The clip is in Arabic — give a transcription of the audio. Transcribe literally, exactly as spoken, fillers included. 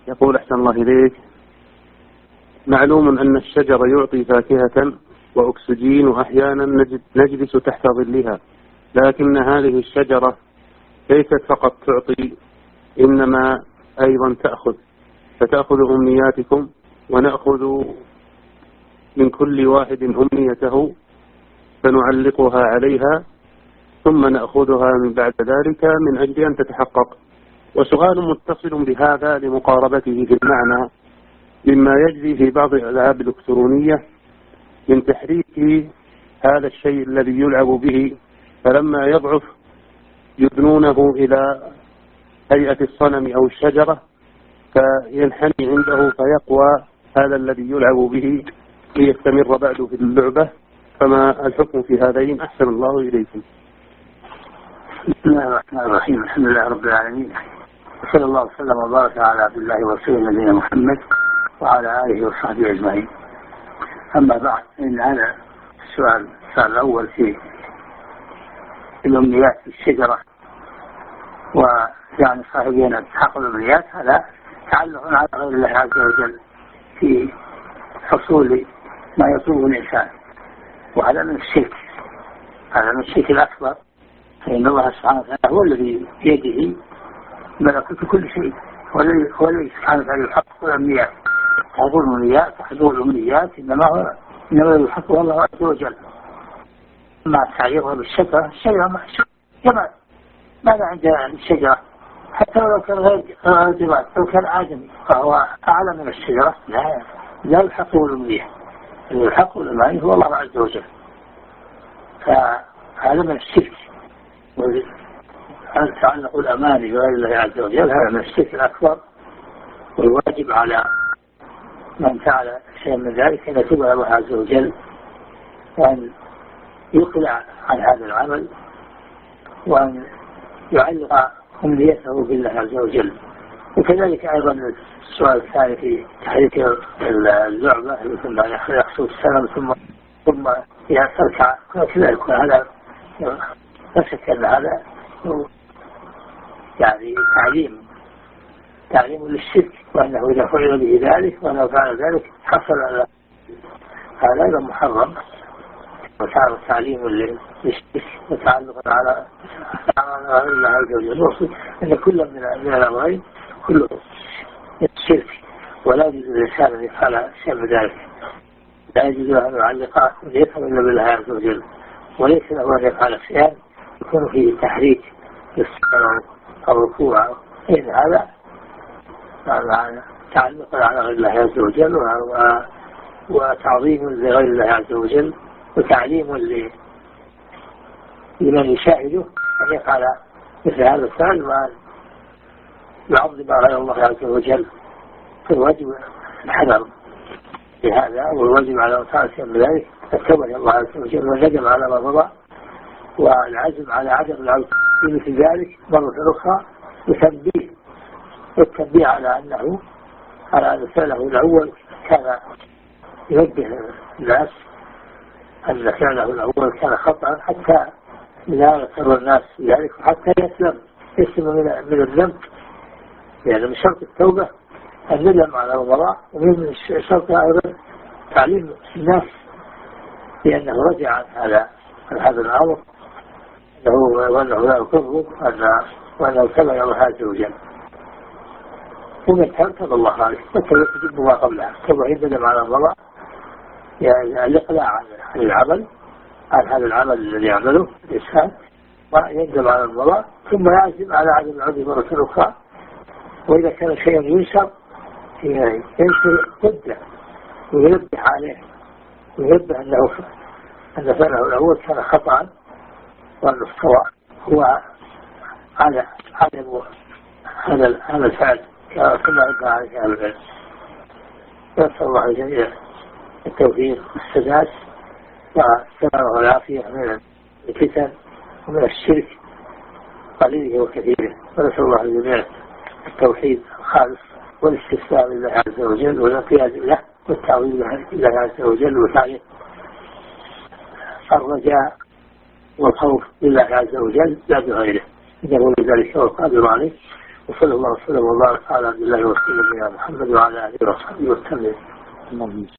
يقول أحسن الله إليك: معلوم أن الشجر يعطي فاكهة وأكسجين وأحيانا نجلس تحت ظلها، لكن هذه الشجرة ليست فقط تعطي إنما أيضا تأخذ، فتأخذ أمنياتكم ونأخذ من كل واحد أمنيته فنعلقها عليها ثم نأخذها من بعد ذلك من أجل أن تتحقق. وسؤال متصل بهذا لمقاربته في المعنى مما يجري في بعض الألعاب الإلكترونية من تحريك هذا الشيء الذي يلعب به، فلما يضعف يدنونه إلى هيئة الصنم أو الشجرة فينحني عنده فيقوى هذا الذي يلعب به ليستمر بعده في اللعبة. فما الحكم في هذين؟ أحسن الله إليكم. بسم الله الرحمن الرحيم. الحمد لله رب العالمين، وصلى الله وسلم وبارك على عبد الله ورسوله نبينا محمد وعلى آله وصحبه أجمعين. أما بعد، إن هذا السؤال السؤال الأول في الأمنيات في الشجرة ويعني صاحبين تحقق الأمنيات، هذا تعلق على غير الله عز وجل في حصول ما يطلبه الإنسان، وهذا من الشرك، هذا من الشرك الأكبر. فإن الله سبحانه وتعالى هو الذي بيده ملكوت كل شيء، هو الذي سبحانه وتعالى يحقق الأمنيات. هذه الأمنيات تحضر الأمنيات إنما هو إنما يحققها الله عز وجل. مع تعليقها بالشجرة، الشجرة جمال، ماذا عند الشجرة؟ حتى لو كان غير جمال، لو كان آدمي فهو أعلى من الشجرة، لا لا يحقق الأمنية. اللي يحقق الأمنية هو الله عز وجل. فهذا من الشرك، وهذا تعلق الأماني بغير الله عز وجل، هذا من الشرك الأكبر. والواجب على من فعل شيء من ذلك أن يتوب إلى الله عز وجل وأن يقلع عن هذا العمل وأن يعلق أمنيته بالله عز وجل. وكذلك أيضا السؤال الثاني في تحريك اللعبة مثل ما يحصل السلام ثم ثم تركع، كذلك هذا لا شك أن هذا يعني تعليم تعليم للشرك، وأنه إذا فعل به ذلك وأنه فعل ذلك حصل على هذا أيضا محرم، وتعالى تعليم للشرك وتعلق على غير الله عز وجل. أن كل من الأمرين كله الشرك، ولا يجوز للإنسان أن يفعل شيء من ذلك، لا يجوز له أن يعلق أمنيته إلا بالله عز وجل، وليس له أن يفعل شيئا يكون فيه تحريك للصلاة أو الركوع، إن هذا تعلق على غير الله عز وجل وتعظيم لغير الله عز وجل وتعليم لمن يشاهده أن يفعل مثل هذا الفعل وأن يعظم غير الله عز وجل. فالواجب الحذر لهذا، والواجب على وسائل من ذلك التوبة إلى الله عز وجل والندم على ما مضى والعزم على عدم العودة في مثل ذلك مرة أخرى، وتنبيه والتنبيه على أنه على أن فعله الأول كان ينبه الناس أن فعله الأول كان خطأ حتى لا يضطر الناس بذلك، وحتى يسلم يسلم من من الذنب، لأن يعني من شرط التوبة الندم على الوراء، ومن شرط أيضا تعليم الناس بأنه رجع عن هذا عن هذا الأمر وأنه لا يقره وأنه تبع الله عز وجل. ومن تاب الله عليه وتجب ما قبلها، توبة الندم على الوراء، يعني الإقلاع عن العمل عن هذا العمل الذي يعمله الإنسان، ويندم على الوراء ثم يعزم على عدم العودة مرة أخرى. وإذا كان شيئا ينشر ينشر ضده وينبه عليه وينبه أنه أن فعله الأول كان خطأ وأن الصواب هو على عدم هذا هذا الفعل كما يدعى عليه أهل العلم. نسأل الله الجميع التوفيق والسداد والسلامة والعافية من الفتن ومن الشرك قليله وكثيره، ونسأل الله الجميع التوحيد الخالص والاستسلام لله عز وجل والانقياد له والتعويض لله عز وجل وتعليق الرجاء والخوف لله عز وجل لا بغيره، إنه لذلك هو القادر عليه. وصلى الله وسلم وبارك على عبد الله ورسوله نبينا محمد وعلى آله وصحبه وسلم.